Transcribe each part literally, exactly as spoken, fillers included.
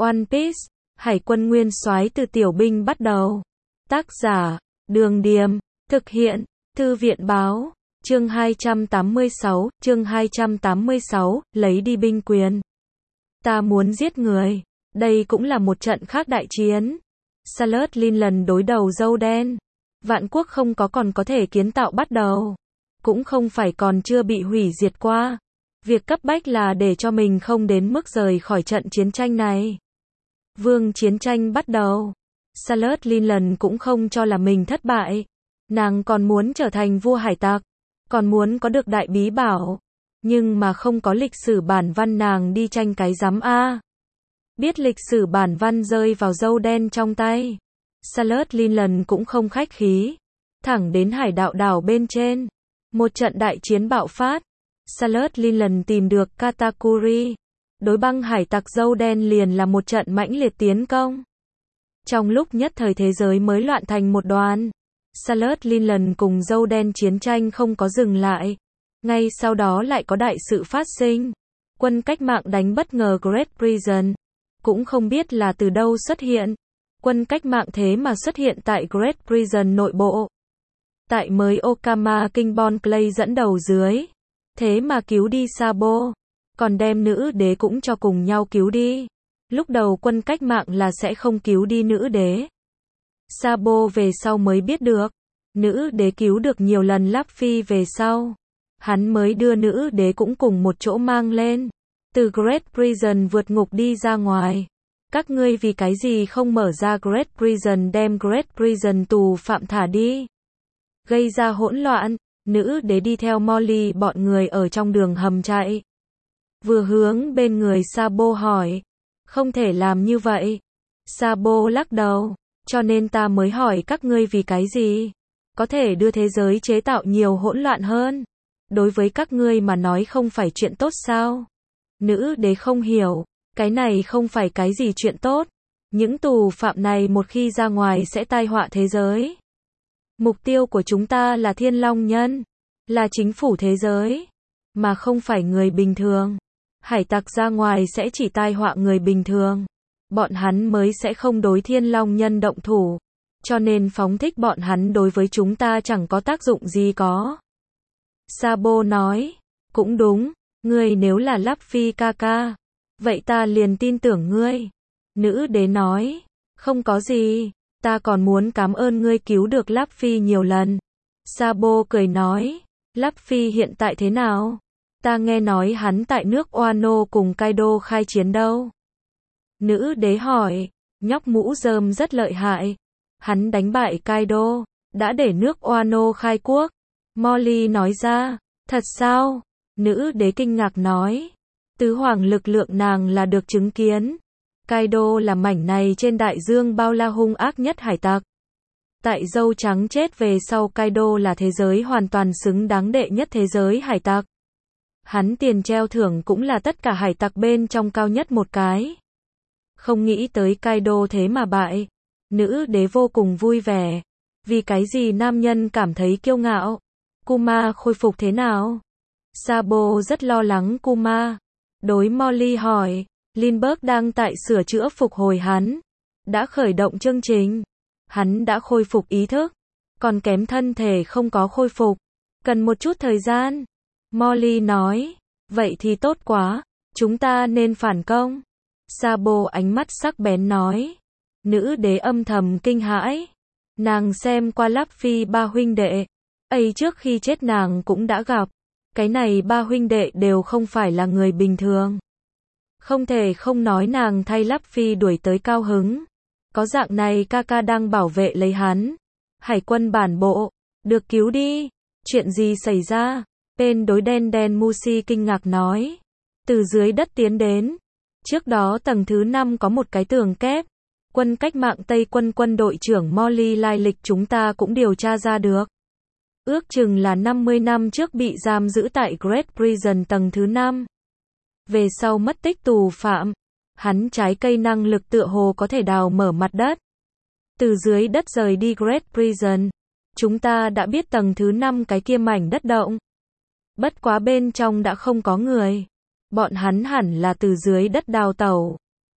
One Piece, Hải quân nguyên soái từ tiểu binh bắt đầu. Tác giả, Đường Điềm, thực hiện, Thư viện báo, chương hai trăm tám mươi sáu, chương hai trăm tám mươi sáu, lấy đi binh quyền. Ta muốn giết người. Đây cũng là một trận khác đại chiến. Sailor Lin lần đối đầu dâu đen. Vạn quốc không có còn có thể kiến tạo bắt đầu. Cũng không phải còn chưa bị hủy diệt qua. Việc cấp bách là để cho mình không đến mức rời khỏi trận chiến tranh này. Vương chiến tranh bắt đầu. Sailor Lin lần cũng không cho là mình thất bại. Nàng còn muốn trở thành vua hải tặc. Còn muốn có được đại bí bảo. Nhưng mà không có lịch sử bản văn nàng đi tranh cái giám A. Biết lịch sử bản văn rơi vào dâu đen trong tay. Sailor Lin lần cũng không khách khí. Thẳng đến hải đạo đảo bên trên. Một trận đại chiến bạo phát. Sailor Lin lần tìm được Katakuri. Đối băng hải tặc dâu đen liền là một trận mãnh liệt tiến công. Trong lúc nhất thời thế giới mới loạn thành một đoàn. Sailor Lin lần cùng dâu đen chiến tranh không có dừng lại. Ngay sau đó lại có đại sự phát sinh. Quân cách mạng đánh bất ngờ Great Prison. Cũng không biết là từ đâu xuất hiện. Quân cách mạng thế mà xuất hiện tại Great Prison nội bộ. Tại mới Okama King Bon Clay dẫn đầu dưới. Thế mà cứu đi Sabo. Còn đem nữ đế cũng cho cùng nhau cứu đi. Lúc đầu quân cách mạng là sẽ không cứu đi nữ đế. Sabo về sau mới biết được. Nữ đế cứu được nhiều lần Luffy về sau. Hắn mới đưa nữ đế cũng cùng một chỗ mang lên. Từ Great Prison vượt ngục đi ra ngoài. Các ngươi vì cái gì không mở ra Great Prison đem Great Prison tù phạm thả đi. Gây ra hỗn loạn. Nữ đế đi theo Molly bọn người ở trong đường hầm chạy. Vừa hướng bên người Sabo hỏi. Không thể làm như vậy. Sabo lắc đầu. Cho nên ta mới hỏi các ngươi vì cái gì. Có thể đưa thế giới chế tạo nhiều hỗn loạn hơn. Đối với các ngươi mà nói không phải chuyện tốt sao? Nữ đế không hiểu. Cái này không phải cái gì chuyện tốt. Những tù phạm này một khi ra ngoài sẽ tai họa thế giới. Mục tiêu của chúng ta là Thiên Long Nhân. Là chính phủ thế giới. Mà không phải người bình thường. Hải tặc ra ngoài sẽ chỉ tai họa người bình thường. Bọn hắn mới sẽ không đối Thiên Long Nhân động thủ. Cho nên phóng thích bọn hắn đối với chúng ta chẳng có tác dụng gì có. Sabo nói. Cũng đúng. Ngươi nếu là Luffy ca ca. Vậy ta liền tin tưởng ngươi. Nữ đế nói. Không có gì. Ta còn muốn cảm ơn ngươi cứu được Luffy nhiều lần. Sabo cười nói. Luffy hiện tại thế nào? Ta nghe nói hắn tại nước Wano cùng Kaido khai chiến đâu. Nữ đế hỏi. Nhóc mũ rơm rất lợi hại. Hắn đánh bại Kaido. Đã để nước Wano khai quốc. Molly nói ra. Thật sao? Nữ đế kinh ngạc nói. Tứ hoàng lực lượng nàng là được chứng kiến. Kaido là mảnh này trên đại dương bao la hung ác nhất hải tặc. Tại dâu trắng chết về sau Kaido là thế giới hoàn toàn xứng đáng đệ nhất thế giới hải tặc. Hắn tiền treo thưởng cũng là tất cả hải tặc bên trong cao nhất một cái. Không nghĩ tới Kaido thế mà bại. Nữ đế vô cùng vui vẻ. Vì cái gì nam nhân cảm thấy kiêu ngạo? Kuma khôi phục thế nào? Sabo rất lo lắng Kuma. Đối Molly hỏi. Lindbergh đang tại sửa chữa phục hồi hắn. Đã khởi động chương trình. Hắn đã khôi phục ý thức. Còn kém thân thể không có khôi phục. Cần một chút thời gian. Molly nói. Vậy thì tốt quá. Chúng ta nên phản công. Sabo ánh mắt sắc bén nói. Nữ đế âm thầm kinh hãi. Nàng xem qua Luffy ba huynh đệ. ấy trước khi chết nàng cũng đã gặp. Cái này ba huynh đệ đều không phải là người bình thường. Không thể không nói nàng thay Luffy đuổi tới cao hứng. Có dạng này ca ca đang bảo vệ lấy hắn. Hải quân bản bộ. Được cứu đi. Chuyện gì xảy ra? Bên đối đen đen Mushi kinh ngạc nói. Từ dưới đất tiến đến. Trước đó tầng thứ năm có một cái tường kép. Quân cách mạng Tây quân quân đội trưởng Molly lai lịch chúng ta cũng điều tra ra được. Ước chừng là năm mươi năm trước bị giam giữ tại Great Prison tầng thứ năm. Về sau mất tích tù phạm. Hắn trái cây năng lực tựa hồ có thể đào mở mặt đất. Từ dưới đất rời đi Great Prison. Chúng ta đã biết tầng thứ năm cái kia mảnh đất động. Bất quá bên trong đã không có người. Bọn hắn hẳn là từ dưới đất đào tẩu.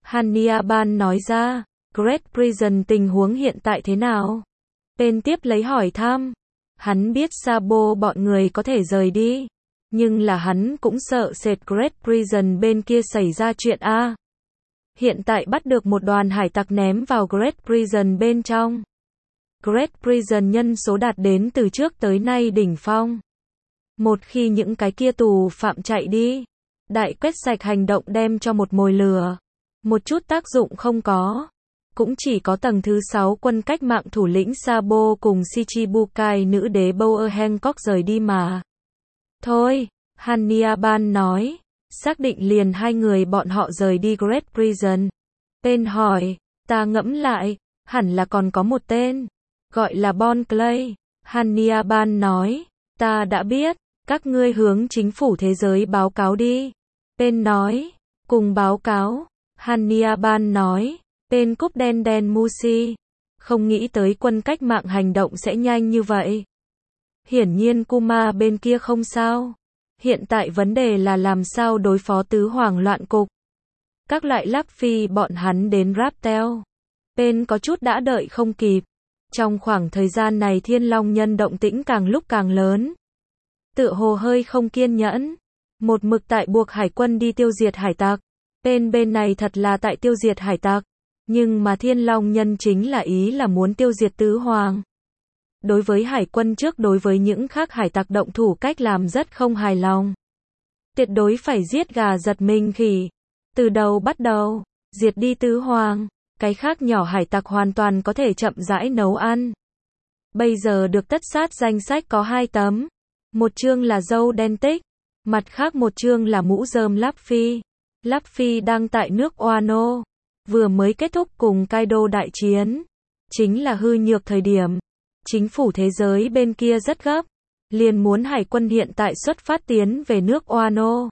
Hannibal nói ra. Great Prison tình huống hiện tại thế nào? Pen tiếp lấy hỏi thăm. Hắn biết Sabo bọn người có thể rời đi. Nhưng là hắn cũng sợ sệt Great Prison bên kia xảy ra chuyện a. Hiện tại bắt được một đoàn hải tặc ném vào Great Prison bên trong. Great Prison nhân số đạt đến từ trước tới nay đỉnh phong. Một khi những cái kia tù phạm chạy đi, đại quét sạch hành động đem cho một mồi lửa. Một chút tác dụng không có. Cũng chỉ có tầng thứ sáu quân cách mạng thủ lĩnh Sabo cùng Shichibukai nữ đế Bower Hancock rời đi mà. Thôi, Hannibal nói, xác định liền hai người bọn họ rời đi Great Prison. Pen hỏi, ta ngẫm lại, hẳn là còn có một tên, gọi là Bon Clay. Hannibal nói, ta đã biết, các ngươi hướng chính phủ thế giới báo cáo đi. Pen nói, cùng báo cáo. Hannibal nói, Pen cúp đen đen Mushi. Không nghĩ tới quân cách mạng hành động sẽ nhanh như vậy. Hiển nhiên Kuma bên kia không sao. Hiện tại vấn đề là làm sao đối phó tứ hoàng loạn cục. Các loại lắc phi bọn hắn đến Raptel. Pen có chút đã đợi không kịp. Trong khoảng thời gian này Thiên Long Nhân động tĩnh càng lúc càng lớn. Tựa hồ hơi không kiên nhẫn. Một mực tại buộc hải quân đi tiêu diệt hải tặc. Pen bên này thật là tại tiêu diệt hải tặc. Nhưng mà Thiên Long Nhân chính là ý là muốn tiêu diệt tứ hoàng. Đối với hải quân trước đối với những khác hải tặc động thủ cách làm rất không hài lòng. Tuyệt đối phải giết gà giật mình khỉ. Từ đầu bắt đầu, diệt đi tứ hoàng. Cái khác nhỏ hải tặc hoàn toàn có thể chậm rãi nấu ăn. Bây giờ được tất sát danh sách có hai tấm. Một chương là dâu đen tích. Mặt khác một chương là mũ rơm Luffy. Luffy đang tại nước Wano. Vừa mới kết thúc cùng Kaido đại chiến. Chính là hư nhược thời điểm. Chính phủ thế giới bên kia rất gấp. Liền muốn hải quân hiện tại xuất phát tiến về nước Wano.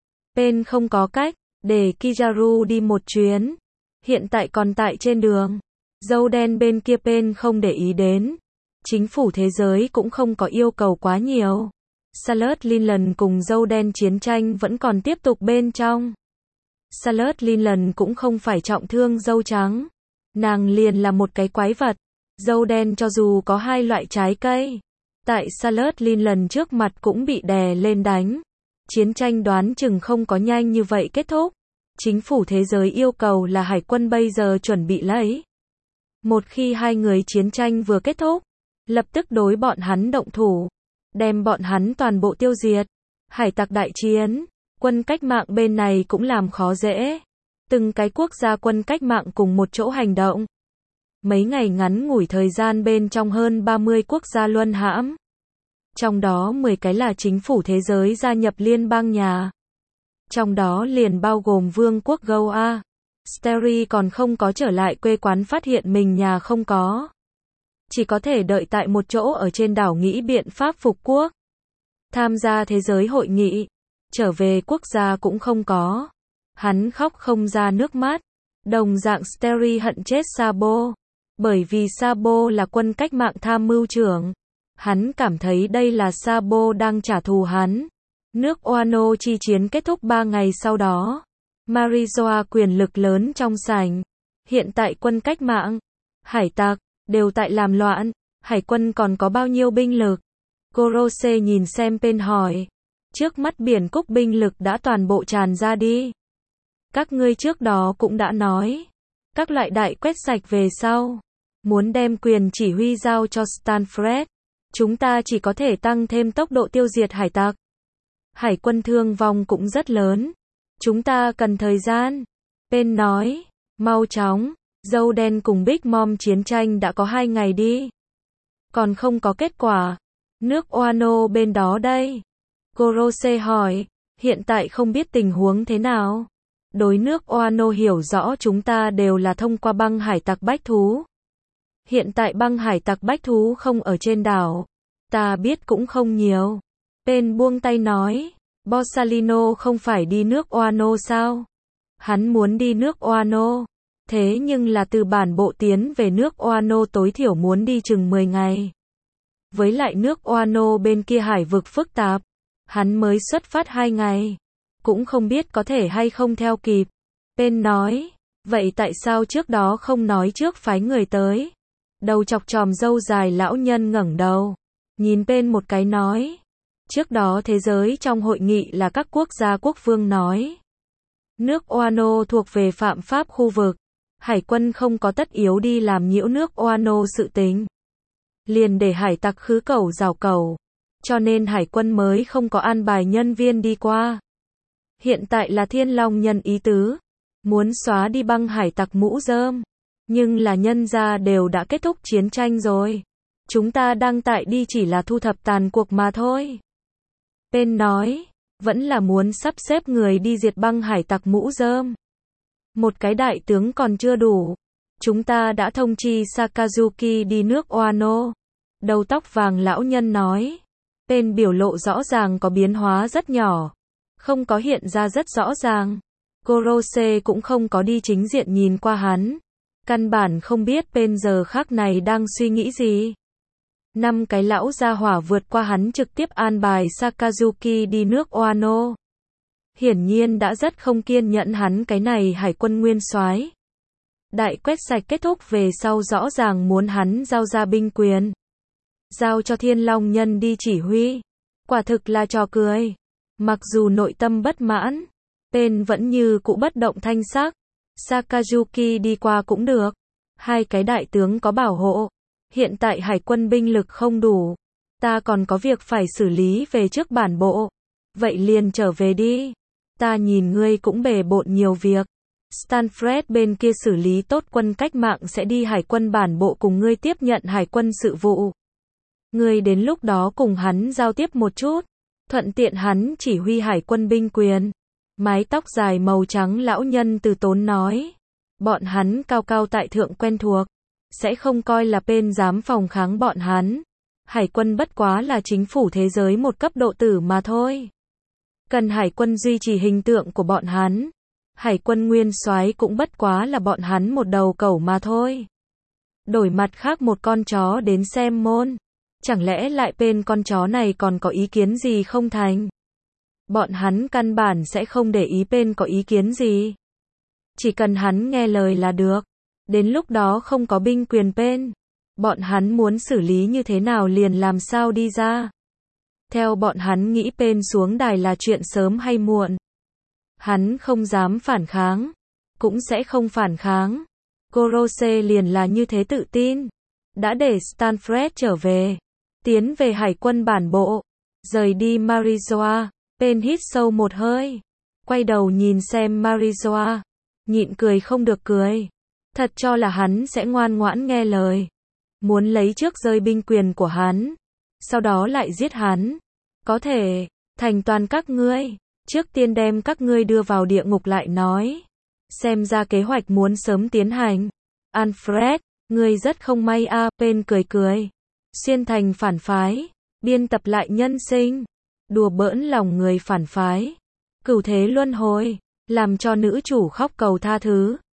Pen không có cách. Để Kizaru đi một chuyến. Hiện tại còn tại trên đường. Dâu đen bên kia Pen không để ý đến. Chính phủ thế giới cũng không có yêu cầu quá nhiều. Salad Lincoln cùng dâu đen chiến tranh vẫn còn tiếp tục bên trong. Salad Lincoln cũng không phải trọng thương dâu trắng. Nàng liền là một cái quái vật. Dâu đen cho dù có hai loại trái cây. Tại Salad Lincoln trước mặt cũng bị đè lên đánh. Chiến tranh đoán chừng không có nhanh như vậy kết thúc. Chính phủ thế giới yêu cầu là hải quân bây giờ chuẩn bị lấy. Một khi hai người chiến tranh vừa kết thúc, lập tức đối bọn hắn động thủ. Đem bọn hắn toàn bộ tiêu diệt. Hải tặc đại chiến. Quân cách mạng bên này cũng làm khó dễ. Từng cái quốc gia quân cách mạng cùng một chỗ hành động. Mấy ngày ngắn ngủi thời gian bên trong hơn ba mươi quốc gia luân hãm. Trong đó mười cái là chính phủ thế giới gia nhập liên bang nhà. Trong đó liền bao gồm Vương quốc Goa. Steri còn không có trở lại quê quán phát hiện mình nhà không có. Chỉ có thể đợi tại một chỗ ở trên đảo nghĩ biện pháp phục quốc. Tham gia thế giới hội nghị. Trở về quốc gia cũng không có. Hắn khóc không ra nước mắt. Đồng dạng Steri hận chết Sabo. Bởi vì Sabo là quân cách mạng tham mưu trưởng. Hắn cảm thấy đây là Sabo đang trả thù hắn. Nước Wano chi chiến kết thúc ba ngày sau đó. Marizoa quyền lực lớn trong sảnh. Hiện tại quân cách mạng, hải tặc, đều tại làm loạn. Hải quân còn có bao nhiêu binh lực? Gorose nhìn xem Pen hỏi. Trước mắt biển cúc binh lực đã toàn bộ tràn ra đi. Các ngươi trước đó cũng đã nói. Các loại đại quét sạch về sau. Muốn đem quyền chỉ huy giao cho Stanford. Chúng ta chỉ có thể tăng thêm tốc độ tiêu diệt hải tặc. Hải quân thương vong cũng rất lớn. Chúng ta cần thời gian. Pen nói. Mau chóng. Dâu đen cùng Big Mom chiến tranh đã có hai ngày đi. Còn không có kết quả. Nước Wano bên đó đây. Gorose hỏi. Hiện tại không biết tình huống thế nào. Đối nước Wano hiểu rõ chúng ta đều là thông qua băng hải tặc bách thú. Hiện tại băng hải tặc bách thú không ở trên đảo. Ta biết cũng không nhiều. Pen buông tay nói. Borsalino không phải đi nước Wano sao? Hắn muốn đi nước Wano. Thế nhưng là từ bản bộ tiến về nước Wano tối thiểu muốn đi chừng mười ngày. Với lại nước Wano bên kia hải vực phức tạp. Hắn mới xuất phát hai ngày. Cũng không biết có thể hay không theo kịp. Pen nói. Vậy tại sao trước đó không nói trước phái người tới? Đầu chọc chòm râu dài lão nhân ngẩng đầu, nhìn bên một cái nói. Trước đó thế giới trong hội nghị là các quốc gia quốc vương nói. Nước Oano thuộc về phạm pháp khu vực. Hải quân không có tất yếu đi làm nhiễu nước Oano sự tình. Liền để hải tặc khứ cầu rào cầu. Cho nên hải quân mới không có an bài nhân viên đi qua. Hiện tại là Thiên Long Nhân ý tứ. Muốn xóa đi băng hải tặc mũ rơm. Nhưng là nhân gia đều đã kết thúc chiến tranh rồi. Chúng ta đang tại đi chỉ là thu thập tàn cuộc mà thôi. Pen nói, vẫn là muốn sắp xếp người đi diệt băng hải tặc mũ rơm. Một cái đại tướng còn chưa đủ. Chúng ta đã thông chi Sakazuki đi nước Oano. Đầu tóc vàng lão nhân nói. Pen biểu lộ rõ ràng có biến hóa rất nhỏ. Không có hiện ra rất rõ ràng. Gorose cũng không có đi chính diện nhìn qua hắn. Căn bản không biết Pen giờ khác này đang suy nghĩ gì. Năm cái lão gia hỏa vượt qua hắn trực tiếp an bài Sakazuki đi nước Oano. Hiển nhiên đã rất không kiên nhẫn hắn cái này hải quân nguyên soái. Đại quét sạch kết thúc về sau rõ ràng muốn hắn giao ra binh quyền. Giao cho Thiên Long Nhân đi chỉ huy. Quả thực là trò cười. Mặc dù nội tâm bất mãn, Pen vẫn như cũ bất động thanh sắc. Sakazuki đi qua cũng được. Hai cái đại tướng có bảo hộ. Hiện tại hải quân binh lực không đủ. Ta còn có việc phải xử lý về trước bản bộ. Vậy liền trở về đi. Ta nhìn ngươi cũng bề bộn nhiều việc. Stanfred bên kia xử lý tốt quân cách mạng sẽ đi hải quân bản bộ cùng ngươi tiếp nhận hải quân sự vụ. Ngươi đến lúc đó cùng hắn giao tiếp một chút. Thuận tiện hắn chỉ huy hải quân binh quyền. Mái tóc dài màu trắng lão nhân từ tốn nói. Bọn hắn cao cao tại thượng quen thuộc. Sẽ không coi là Pen dám phòng kháng bọn hắn. Hải quân bất quá là chính phủ thế giới một cấp độ tử mà thôi. Cần hải quân duy trì hình tượng của bọn hắn. Hải quân nguyên soái cũng bất quá là bọn hắn một đầu cẩu mà thôi. Đổi mặt khác một con chó đến xem môn. Chẳng lẽ lại Pen con chó này còn có ý kiến gì không thành? Bọn hắn căn bản sẽ không để ý Pen có ý kiến gì. Chỉ cần hắn nghe lời là được. Đến lúc đó không có binh quyền Pen. Bọn hắn muốn xử lý như thế nào liền làm sao đi ra. Theo bọn hắn nghĩ Pen xuống đài là chuyện sớm hay muộn. Hắn không dám phản kháng. Cũng sẽ không phản kháng. Gorose liền là như thế tự tin. Đã để Stanfred trở về. Tiến về hải quân bản bộ. Rời đi Marizoa. Pen hít sâu một hơi. Quay đầu nhìn xem Marizoa. Nhịn cười không được cười. Thật cho là hắn sẽ ngoan ngoãn nghe lời. Muốn lấy trước rơi binh quyền của hắn. Sau đó lại giết hắn. Có thể. Thành toàn các ngươi. Trước tiên đem các ngươi đưa vào địa ngục lại nói. Xem ra kế hoạch muốn sớm tiến hành. Alfred, ngươi rất không may a. À, Pen cười cười. Xuyên thành phản phái. Biên tập lại nhân sinh. Đùa bỡn lòng người phản phái. Cửu thế luân hồi. Làm cho nữ chủ khóc cầu tha thứ.